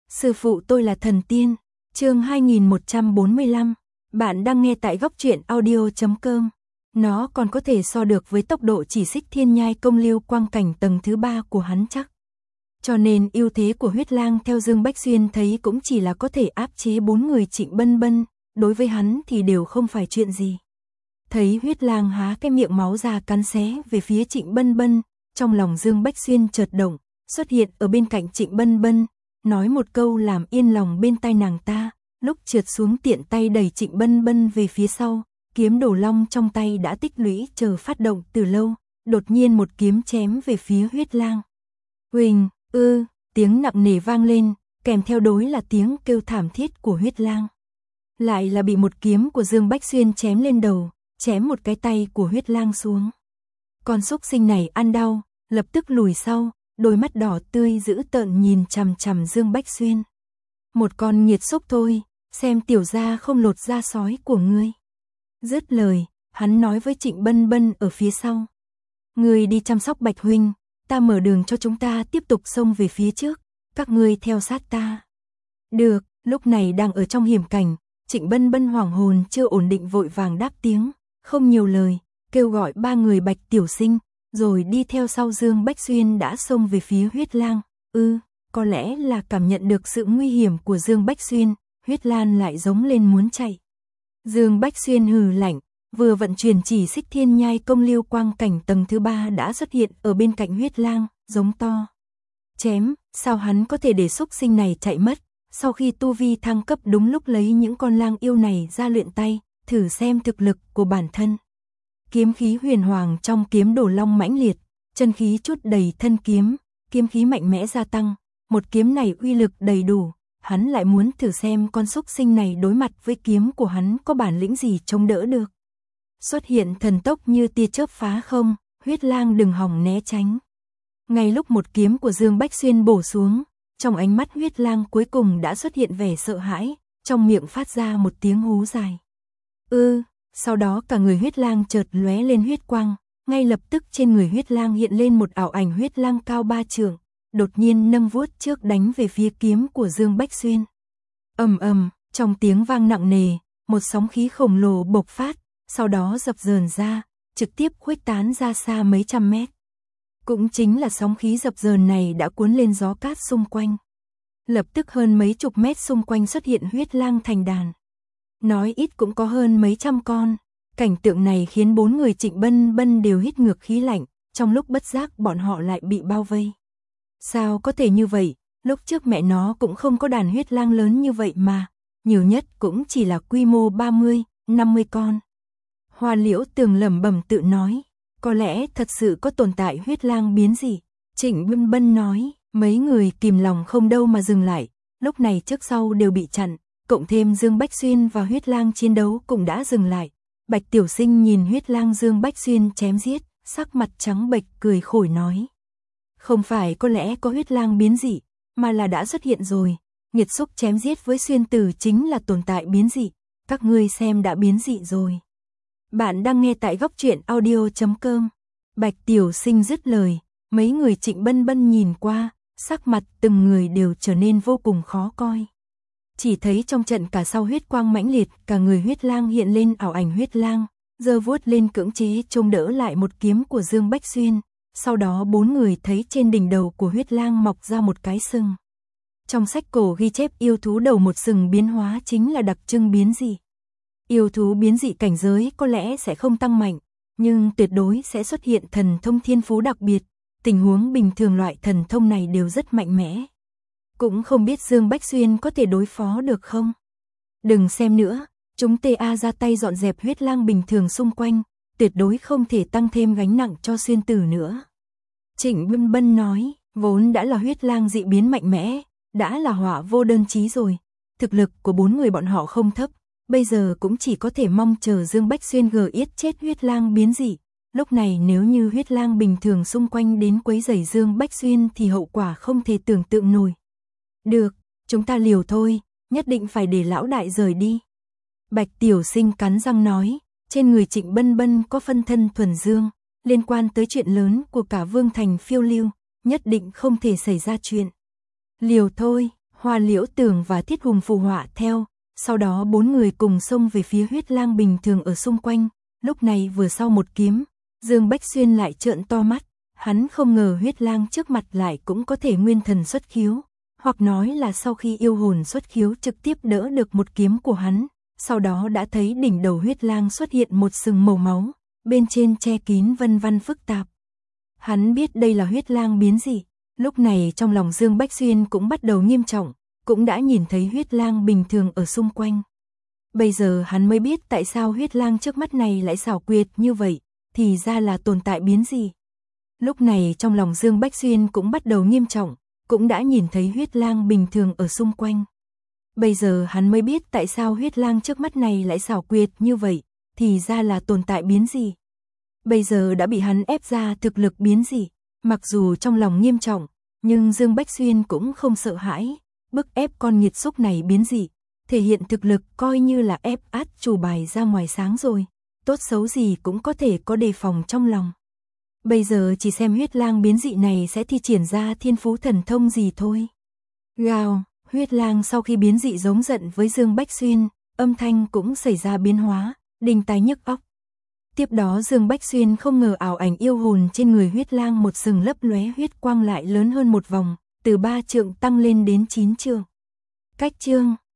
Sư phụ tôi là thần tiên. Chương 2145. Bạn đang nghe tại góc truyện audio.com. Nó còn có thể so được với tốc độ chỉ xích thiên nhai công lưu quang cảnh tầng thứ 3 của hắn chắc. Cho nên ưu thế của huyết lang theo Dương Bách Xuyên thấy cũng chỉ là có thể áp chế 4 người Trịnh Bân Bân, đối với hắn thì đều không phải chuyện gì. Thấy huyết lang há cái miệng máu ra cắn xé về phía Trịnh Bân Bân, trong lòng Dương Bách Xuyên chợt động, xuất hiện ở bên cạnh Trịnh Bân Bân, nói một câu làm yên lòng bên tai nàng ta, lúc trượt xuống tiện tay đẩy Trịnh Bân Bân về phía sau, kiếm đổ long trong tay đã tích lũy chờ phát động từ lâu, đột nhiên một kiếm chém về phía huyết lang. Huỳnh, tiếng nặng nề vang lên, kèm theo đối là tiếng kêu thảm thiết của huyết lang. Lại là bị một kiếm của Dương Bách Xuyên chém lên đầu, chém một cái tay của huyết lang xuống. Con súc sinh này ăn đau, lập tức lùi sau, đôi mắt đỏ tươi dữ tợn nhìn chằm chằm Dương Bách Xuyên. Một con nghiệt xúc thôi, xem tiểu gia không lột da sói của ngươi. Dứt lời, hắn nói với Trịnh Bân Bân ở phía sau. Ngươi đi chăm sóc Bạch huynh, ta mở đường cho chúng ta tiếp tục xông về phía trước, các ngươi theo sát ta. Được, lúc này đang ở trong hiểm cảnh, Trịnh Bân Bân hoảng hồn chưa ổn định vội vàng đáp tiếng, không nhiều lời, kêu gọi 3 người Bạch tiểu sinh, rồi đi theo sau Dương Bách Xuyên đã xông về phía huyết lang. Có lẽ là cảm nhận được sự nguy hiểm của Dương Bách Xuyên, huyết lang lại giống lên muốn chạy. Dương Bách Xuyên hừ lạnh, vừa vận chuyển chỉ xích thiên nhai công lưu quang cảnh tầng thứ 3 đã xuất hiện ở bên cạnh huyết lang, giống to. Chém, sao hắn có thể để xúc sinh này chạy mất, sau khi tu vi thăng cấp đúng lúc lấy những con lang yêu này ra luyện tay, thử xem thực lực của bản thân. Kiếm khí huyền hoàng trong kiếm đổ long mãnh liệt, chân khí chút đầy thân kiếm, kiếm khí mạnh mẽ gia tăng, một kiếm này uy lực đầy đủ, hắn lại muốn thử xem con xúc sinh này đối mặt với kiếm của hắn có bản lĩnh gì chống đỡ được. Xuất hiện thần tốc như tia chớp phá không, huyết lang đừng hòng né tránh. Ngay lúc một kiếm của Dương Bách Xuyên bổ xuống, trong ánh mắt huyết lang cuối cùng đã xuất hiện vẻ sợ hãi, trong miệng phát ra một tiếng hú dài. Sau đó cả người huyết lang chợt lóe lên huyết quang, ngay lập tức trên người huyết lang hiện lên một ảo ảnh huyết lang cao 3 trượng, đột nhiên nâng vuốt trước đánh về phía kiếm của Dương Bách Xuyên. Trong tiếng vang nặng nề, một sóng khí khổng lồ bộc phát, sau đó dập dờn ra, trực tiếp khuếch tán ra xa mấy trăm mét. Cũng chính là sóng khí dập dờn này đã cuốn lên gió cát xung quanh. Lập tức hơn mấy chục mét xung quanh xuất hiện huyết lang thành đàn. Nói ít cũng có hơn mấy trăm con. Cảnh tượng này khiến 4 người Trịnh Bân Bân đều hít ngược khí lạnh, trong lúc bất giác bọn họ lại bị bao vây. Sao có thể như vậy, lúc trước mẹ nó cũng không có đàn huyết lang lớn như vậy mà, nhiều nhất cũng chỉ là quy mô 30, 50 con. Hoa Liễu Tường lẩm bẩm tự nói, có lẽ thật sự có tồn tại huyết lang biến dị. Trịnh Bân Bân nói, mấy người kìm lòng không đâu mà dừng lại, lúc này trước sau đều bị chặn, cộng thêm Dương Bách Xuyên và huyết lang chiến đấu cũng đã dừng lại. Bạch tiểu sinh nhìn huyết lang Dương Bách Xuyên chém giết, sắc mặt trắng bệch cười khổ nói. Không phải có lẽ có huyết lang biến dị, mà là đã xuất hiện rồi, nghiệt xúc chém giết với xuyên tử chính là tồn tại biến dị, các ngươi xem đã biến dị rồi. Bạn đang nghe tại góc truyện audio.com. Bạch tiểu sinh dứt lời, mấy người Trịnh Bân Bân nhìn qua, sắc mặt từng người đều trở nên vô cùng khó coi. Chỉ thấy trong trận cả sau huyết quang mãnh liệt, cả người huyết lang hiện lên ảo ảnh huyết lang, giơ vuốt lên cưỡng chế chống đỡ lại một kiếm của Dương Bách Xuyên. Sau đó 4 người thấy trên đỉnh đầu của huyết lang mọc ra một cái sừng. Trong sách cổ ghi chép yêu thú đầu một sừng biến hóa chính là đặc trưng biến dị. Yêu thú biến dị cảnh giới có lẽ sẽ không tăng mạnh, nhưng tuyệt đối sẽ xuất hiện thần thông thiên phú đặc biệt. Tình huống bình thường loại thần thông này đều rất mạnh mẽ. Cũng không biết Dương Bách Xuyên có thể đối phó được không? Đừng xem nữa, chúng ta ra tay dọn dẹp huyết lang bình thường xung quanh, tuyệt đối không thể tăng thêm gánh nặng cho xuyên tử nữa. Trịnh Bân Bân nói, vốn đã là huyết lang dị biến mạnh mẽ, đã là họa vô đơn chí rồi. Thực lực của 4 người bọn họ không thấp, bây giờ cũng chỉ có thể mong chờ Dương Bách Xuyên yết chết huyết lang biến dị. Lúc này nếu như huyết lang bình thường xung quanh đến quấy rầy Dương Bách Xuyên thì hậu quả không thể tưởng tượng nổi. Được, chúng ta liều thôi, nhất định phải để lão đại rời đi. Bạch tiểu sinh cắn răng nói, trên người Trịnh Bân Bân có phân thân thuần dương, liên quan tới chuyện lớn của cả Vương Thành phiêu lưu, nhất định không thể xảy ra chuyện. Liều thôi, Hoa Liễu Tường và Thiết Hùng phù họa theo, sau đó 4 người cùng xông về phía huyết lang bình thường ở xung quanh, lúc này vừa sau một kiếm, Dương Bách Xuyên lại trợn to mắt, hắn không ngờ huyết lang trước mặt lại cũng có thể nguyên thần xuất khiếu, hoặc nói là sau khi yêu hồn xuất khiếu trực tiếp đỡ được một kiếm của hắn, sau đó đã thấy đỉnh đầu huyết lang xuất hiện một sừng màu máu, bên trên che kín vân văn phức tạp. Hắn biết đây là huyết lang biến dị, lúc này trong lòng Dương Bách Xuyên cũng bắt đầu nghiêm trọng, cũng đã nhìn thấy huyết lang bình thường ở xung quanh. Bây giờ hắn mới biết tại sao huyết lang trước mắt này lại xảo quyệt như vậy, thì ra là tồn tại biến dị. Lúc này trong lòng Dương Bách Xuyên cũng bắt đầu nghiêm trọng, cũng đã nhìn thấy huyết lang bình thường ở xung quanh. Bây giờ hắn mới biết tại sao huyết lang trước mắt này lại xảo quyệt như vậy, thì ra là tồn tại biến dị. Bây giờ đã bị hắn ép ra thực lực biến dị, mặc dù trong lòng nghiêm trọng, nhưng Dương Bách Xuyên cũng không sợ hãi, bức ép con nghiệt xúc này biến dị, thể hiện thực lực coi như là ép át chủ bài ra ngoài sáng rồi, tốt xấu gì cũng có thể có đề phòng trong lòng. Bây giờ chỉ xem huyết lang biến dị này sẽ thi triển ra thiên phú thần thông gì thôi. Gào, huyết lang sau khi biến dị giống giận với Dương Bách Xuyên, âm thanh cũng xảy ra biến hóa, đinh tai nhức óc. Tiếp đó Dương Bách Xuyên không ngờ ảo ảnh yêu hồn trên người huyết lang một sừng lấp lóe huyết quang lại lớn hơn một vòng, từ 3 trượng tăng lên đến 9 trượng. Cách chương